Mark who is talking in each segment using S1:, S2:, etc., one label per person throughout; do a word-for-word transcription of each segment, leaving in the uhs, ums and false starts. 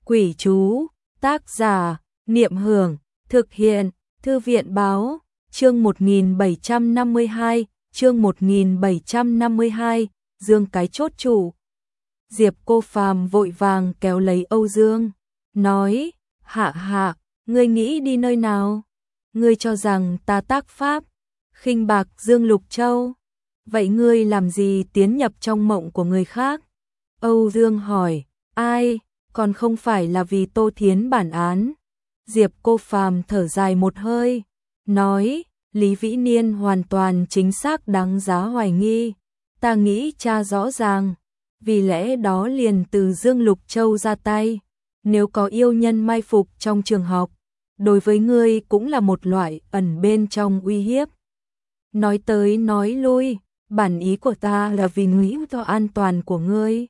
S1: Quỷ chú, tác giả, Niệm Hưởng, thực hiện, Thư viện báo, chương một nghìn bảy trăm năm mươi hai, chương một nghìn bảy trăm năm mươi hai, Dương cái chốt chủ. Diệp Cô Phàm vội vàng kéo lấy Âu Dương, nói, hạ hạ, ngươi nghĩ đi nơi nào? Ngươi cho rằng ta tác pháp, khinh bạc Dương Lục Châu. Vậy ngươi làm gì tiến nhập trong mộng của người khác? Âu Dương hỏi, ai, còn không phải là vì Tô Thiến bản án. Diệp Cô Phàm thở dài một hơi, nói, Lý Vĩ Niên hoàn toàn chính xác đáng giá hoài nghi. Ta nghĩ cha rõ ràng, vì lẽ đó liền từ Dương Lục Châu ra tay. Nếu có yêu nhân mai phục trong trường học, đối với ngươi cũng là một loại ẩn bên trong uy hiếp. Nói tới nói lui, bản ý của ta là vì nghĩ cho an toàn của ngươi.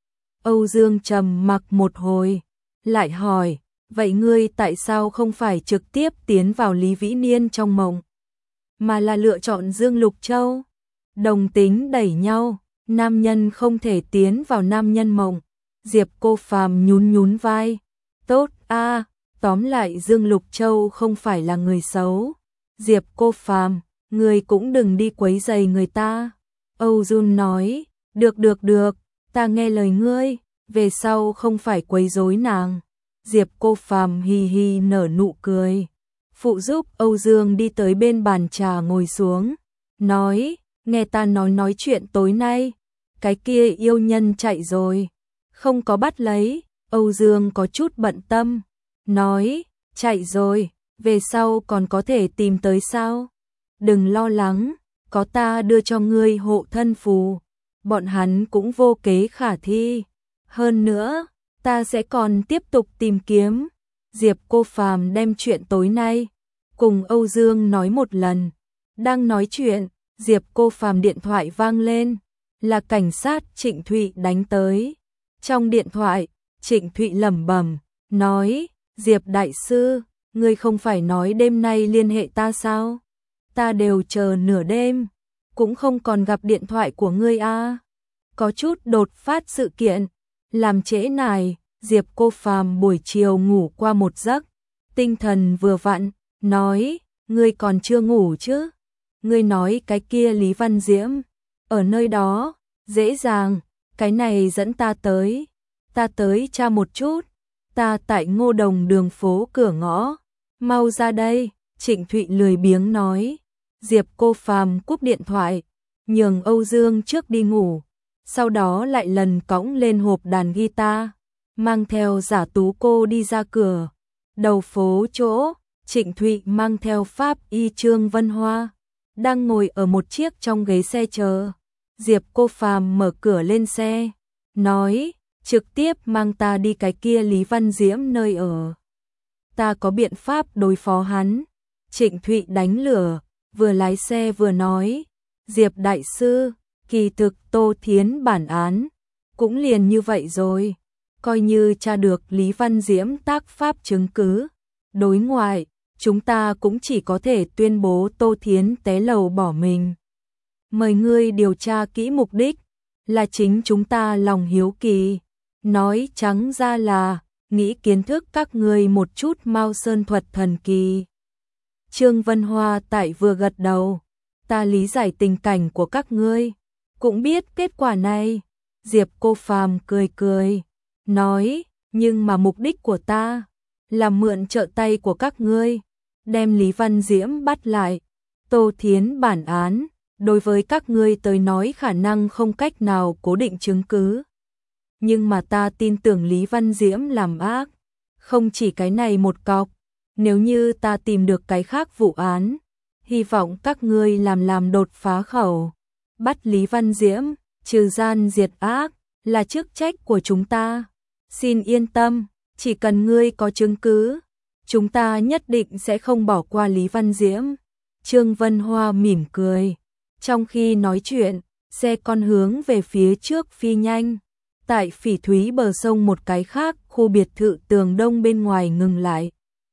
S1: Âu Dương trầm mặc một hồi, lại hỏi, vậy ngươi tại sao không phải trực tiếp tiến vào Lý Vĩ Niên trong mộng, mà là lựa chọn Dương Lục Châu? Đồng tính đẩy nhau, nam nhân không thể tiến vào nam nhân mộng. Diệp Cô Phàm nhún nhún vai, tốt a, tóm lại Dương Lục Châu không phải là người xấu. Diệp Cô Phàm, ngươi cũng đừng đi quấy rầy người ta. Âu Dương nói, được được được, ta nghe lời ngươi, về sau không phải quấy rối nàng. Diệp Cô Phàm hì hì nở nụ cười, phụ giúp Âu Dương đi tới bên bàn trà ngồi xuống, nói, nghe ta nói nói chuyện tối nay, cái kia yêu nhân chạy rồi, không có bắt lấy. Âu Dương có chút bận tâm, nói, chạy rồi, về sau còn có thể tìm tới sao? Đừng lo lắng, có ta đưa cho ngươi hộ thân phù, bọn hắn cũng vô kế khả thi. Hơn nữa, ta sẽ còn tiếp tục tìm kiếm. Diệp Cô Phàm đem chuyện tối nay cùng Âu Dương nói một lần. Đang nói chuyện, Diệp Cô Phàm điện thoại vang lên, là cảnh sát Trịnh Thụy đánh tới. Trong điện thoại, Trịnh Thụy lẩm bẩm, nói, Diệp đại sư, ngươi không phải nói đêm nay liên hệ ta sao? Ta đều chờ nửa đêm, cũng không còn gặp điện thoại của ngươi a. Có chút đột phát sự kiện, làm trễ nải. Diệp Cô Phàm buổi chiều ngủ qua một giấc, tinh thần vừa vặn, nói, ngươi còn chưa ngủ chứ? Ngươi nói cái kia Lý Văn Diễm, ở nơi đó, dễ dàng, cái này dẫn ta tới, ta tới tra một chút, ta tại Ngô Đồng đường phố cửa ngõ, mau ra đây. Trịnh Thụy lười biếng nói. Diệp Cô Phàm cúp điện thoại, nhường Âu Dương trước đi ngủ, sau đó lại lần cõng lên hộp đàn guitar, mang theo Giả Tú cô đi ra cửa. Đầu phố chỗ, Trịnh Thụy mang theo pháp y Trương Vân Hoa, đang ngồi ở một chiếc trong ghế xe chờ. Diệp Cô Phàm mở cửa lên xe, nói, trực tiếp mang ta đi cái kia Lý Văn Diễm nơi ở. Ta có biện pháp đối phó hắn. Trịnh Thụy đánh lửa, vừa lái xe vừa nói, Diệp đại sư, kỳ thực Tô Thiến bản án, cũng liền như vậy rồi. Coi như tra được Lý Văn Diễm tác pháp chứng cứ, đối ngoại, chúng ta cũng chỉ có thể tuyên bố Tô Thiến té lầu bỏ mình. Mời ngươi điều tra kỹ, mục đích là chính chúng ta lòng hiếu kỳ, nói trắng ra là nghĩ kiến thức các ngươi một chút Mao Sơn thuật thần kỳ. Trương Vân Hoa tại vừa gật đầu, ta lý giải tình cảnh của các ngươi, cũng biết kết quả này. Diệp Cô Phàm cười cười, nói, nhưng mà mục đích của ta là mượn trợ tay của các ngươi, đem Lý Văn Diễm bắt lại. Tô Thiến bản án, đối với các ngươi tới nói khả năng không cách nào cố định chứng cứ. Nhưng mà ta tin tưởng Lý Văn Diễm làm ác, không chỉ cái này một cọc. Nếu như ta tìm được cái khác vụ án, hy vọng các ngươi làm làm đột phá khẩu. Bắt Lý Văn Diễm, trừ gian diệt ác, là chức trách của chúng ta. Xin yên tâm, chỉ cần ngươi có chứng cứ, chúng ta nhất định sẽ không bỏ qua Lý Văn Diễm. Trương Vân Hoa mỉm cười. Trong khi nói chuyện, xe con hướng về phía trước phi nhanh. Tại Phỉ Thúy bờ sông một cái khác, khu biệt thự tường đông bên ngoài ngừng lại.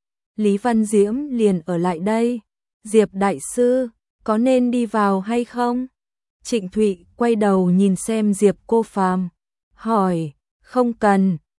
S1: Lý Văn Diễm liền ở lại đây. Diệp đại sư, có nên đi vào hay không? Trịnh Thụy quay đầu nhìn xem Diệp Cô Phàm, hỏi, không cần,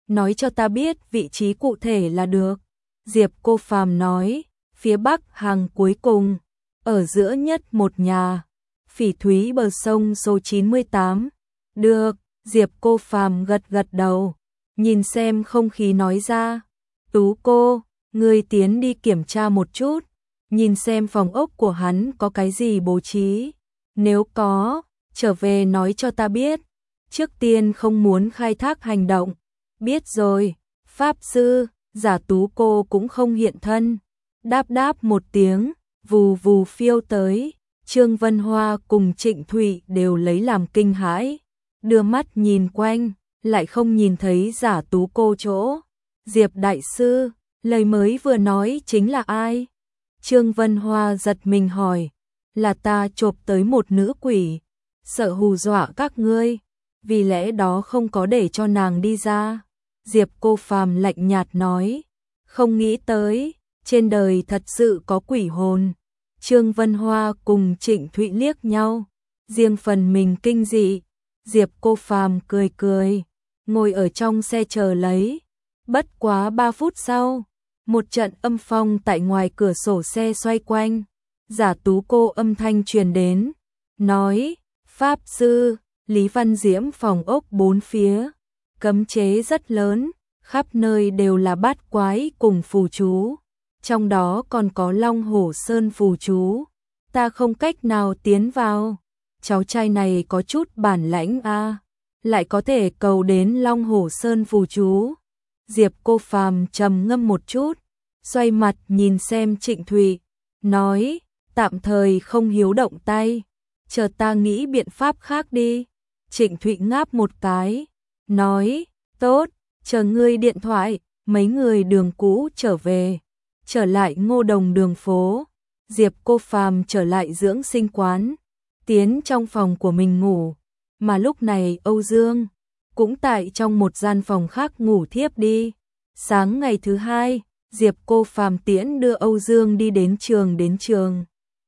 S1: nói cho ta biết vị trí cụ thể là được. Diệp Cô Phàm nói, phía bắc hàng cuối cùng, ở giữa nhất một nhà, Phỉ Thúy bờ sông số chín mươi tám. Được, Diệp Cô Phàm gật gật đầu, nhìn xem không khí nói ra. Tú cô, ngươi tiến đi kiểm tra một chút, nhìn xem phòng ốc của hắn có cái gì bố trí. Nếu có, trở về nói cho ta biết. Trước tiên không muốn khai thác hành động. Biết rồi, Pháp sư. Giả Tú cô cũng không hiện thân. Đáp đáp một tiếng, vù vù phiêu tới. Trương Vân Hoa cùng Trịnh Thụy đều lấy làm kinh hãi, đưa mắt nhìn quanh, lại không nhìn thấy Giả Tú cô chỗ. Diệp đại sư, lời mới vừa nói chính là ai? Trương Vân Hoa giật mình hỏi, là ta chộp tới một nữ quỷ, sợ hù dọa các ngươi, vì lẽ đó không có để cho nàng đi ra. Diệp Cô Phàm lạnh nhạt nói, không nghĩ tới, trên đời thật sự có quỷ hồn. Trương Vân Hoa cùng Trịnh Thụy liếc nhau, riêng phần mình kinh dị. Diệp Cô Phàm cười cười, ngồi ở trong xe chờ lấy. Bất quá ba phút sau, một trận âm phong tại ngoài cửa sổ xe xoay quanh. Giả Tú cô âm thanh truyền đến, nói, Pháp sư, Lý Văn Diễm phòng ốc bốn phía, cấm chế rất lớn, khắp nơi đều là bát quái cùng phù chú, trong đó còn có Long Hổ Sơn phù chú, ta không cách nào tiến vào. Cháu trai này có chút bản lãnh a, lại có thể cầu đến Long Hổ Sơn phù chú. Diệp Cô Phàm trầm ngâm một chút, xoay mặt nhìn xem Trịnh Thụy, nói, tạm thời không hiếu động tay, chờ ta nghĩ biện pháp khác đi. Trịnh Thụy ngáp một cái, nói, tốt, chờ ngươi điện thoại. Mấy người đường cũ trở về, trở lại Ngô Đồng đường phố. Diệp Cô Phàm trở lại dưỡng sinh quán, tiến trong phòng của mình ngủ, mà lúc này Âu Dương cũng tại trong một gian phòng khác ngủ thiếp đi. Sáng ngày thứ hai, Diệp Cô Phàm tiễn đưa Âu Dương đi đến trường đến trường.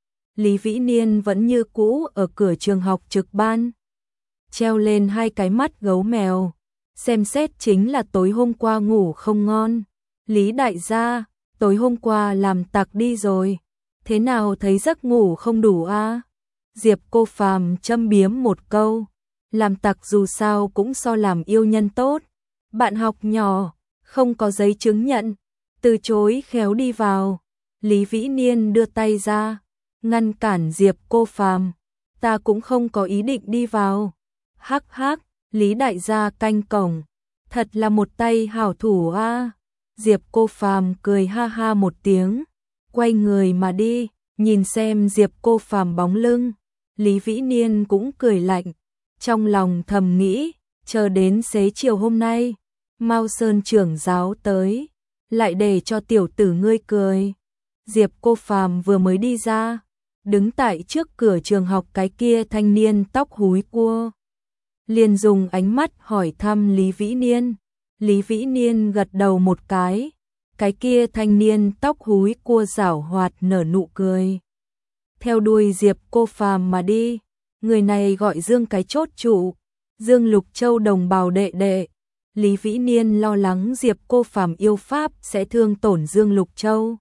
S1: Lý Vĩ Niên vẫn như cũ ở cửa trường học trực ban, treo lên hai cái mắt gấu mèo, xem xét chính là tối hôm qua ngủ không ngon. Lý đại gia, tối hôm qua làm tặc đi rồi, thế nào thấy giấc ngủ không đủ a? À? Diệp Cô Phàm châm biếm một câu, làm tặc dù sao cũng so làm yêu nhân tốt. Bạn học nhỏ, không có giấy chứng nhận, từ chối khéo đi vào. Lý Vĩ Niên đưa tay ra, ngăn cản Diệp Cô Phàm, ta cũng không có ý định đi vào. Hắc hắc, Lý đại gia canh cổng, thật là một tay hảo thủ a. À. Diệp Cô Phàm cười ha ha một tiếng, quay người mà đi, nhìn xem Diệp Cô Phàm bóng lưng, Lý Vĩ Niên cũng cười lạnh, trong lòng thầm nghĩ, chờ đến xế chiều hôm nay, Mao Sơn trưởng giáo tới, lại để cho tiểu tử ngươi cười. Diệp Cô Phàm vừa mới đi ra, đứng tại trước cửa trường học cái kia thanh niên tóc húi cua, liền dùng ánh mắt hỏi thăm Lý Vĩ Niên. Lý Vĩ Niên gật đầu một cái, cái kia thanh niên tóc húi cua giảo hoạt nở nụ cười, theo đuôi Diệp Cô Phàm mà đi. Người này gọi Dương cái chốt trụ, Dương Lục Châu đồng bào đệ đệ. Lý Vĩ Niên lo lắng Diệp Cô Phàm yêu pháp sẽ thương tổn Dương Lục Châu,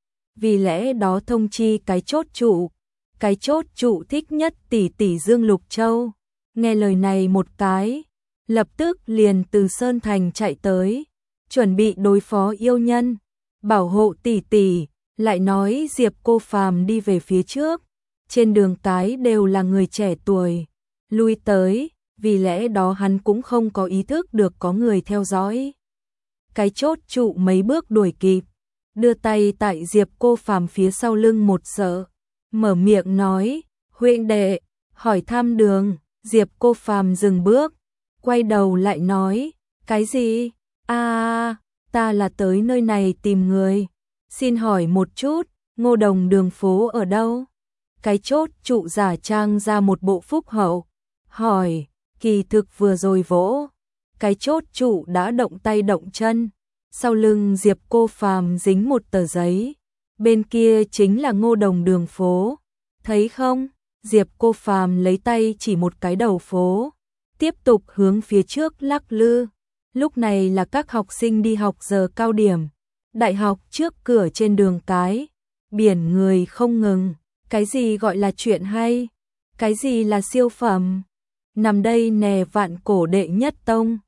S1: vì lẽ đó thông chi cái chốt trụ. Cái chốt trụ thích nhất tỷ tỷ Dương Lục Châu, nghe lời này một cái, lập tức liền từ Sơn Thành chạy tới, chuẩn bị đối phó yêu nhân, bảo hộ tỷ tỷ. Lại nói Diệp Cô Phàm đi về phía trước, trên đường cái đều là người trẻ tuổi lui tới, vì lẽ đó hắn cũng không có ý thức được có người theo dõi. Cái chốt trụ mấy bước đuổi kịp, đưa tay tại Diệp Cô Phàm phía sau lưng một sợ, mở miệng nói, huynh đệ, hỏi thăm đường. Diệp Cô Phàm dừng bước, quay đầu lại nói, cái gì? A, à, ta là tới nơi này tìm người, xin hỏi một chút, Ngô Đồng đường phố ở đâu? Cái chốt trụ giả trang ra một bộ phúc hậu, hỏi, kỳ thực vừa rồi vỗ, cái chốt trụ đã động tay động chân, sau lưng Diệp Cô Phàm dính một tờ giấy, bên kia chính là Ngô Đồng đường phố, thấy không? Diệp Cô Phàm lấy tay chỉ một cái đầu phố, tiếp tục hướng phía trước lắc lư, Lúc này là các học sinh đi học giờ cao điểm. Đại học trước cửa trên đường cái, biển người không ngừng. Cái gì gọi là chuyện hay? Cái gì là siêu phẩm? Nằm đây nè Vạn Cổ đệ nhất tông.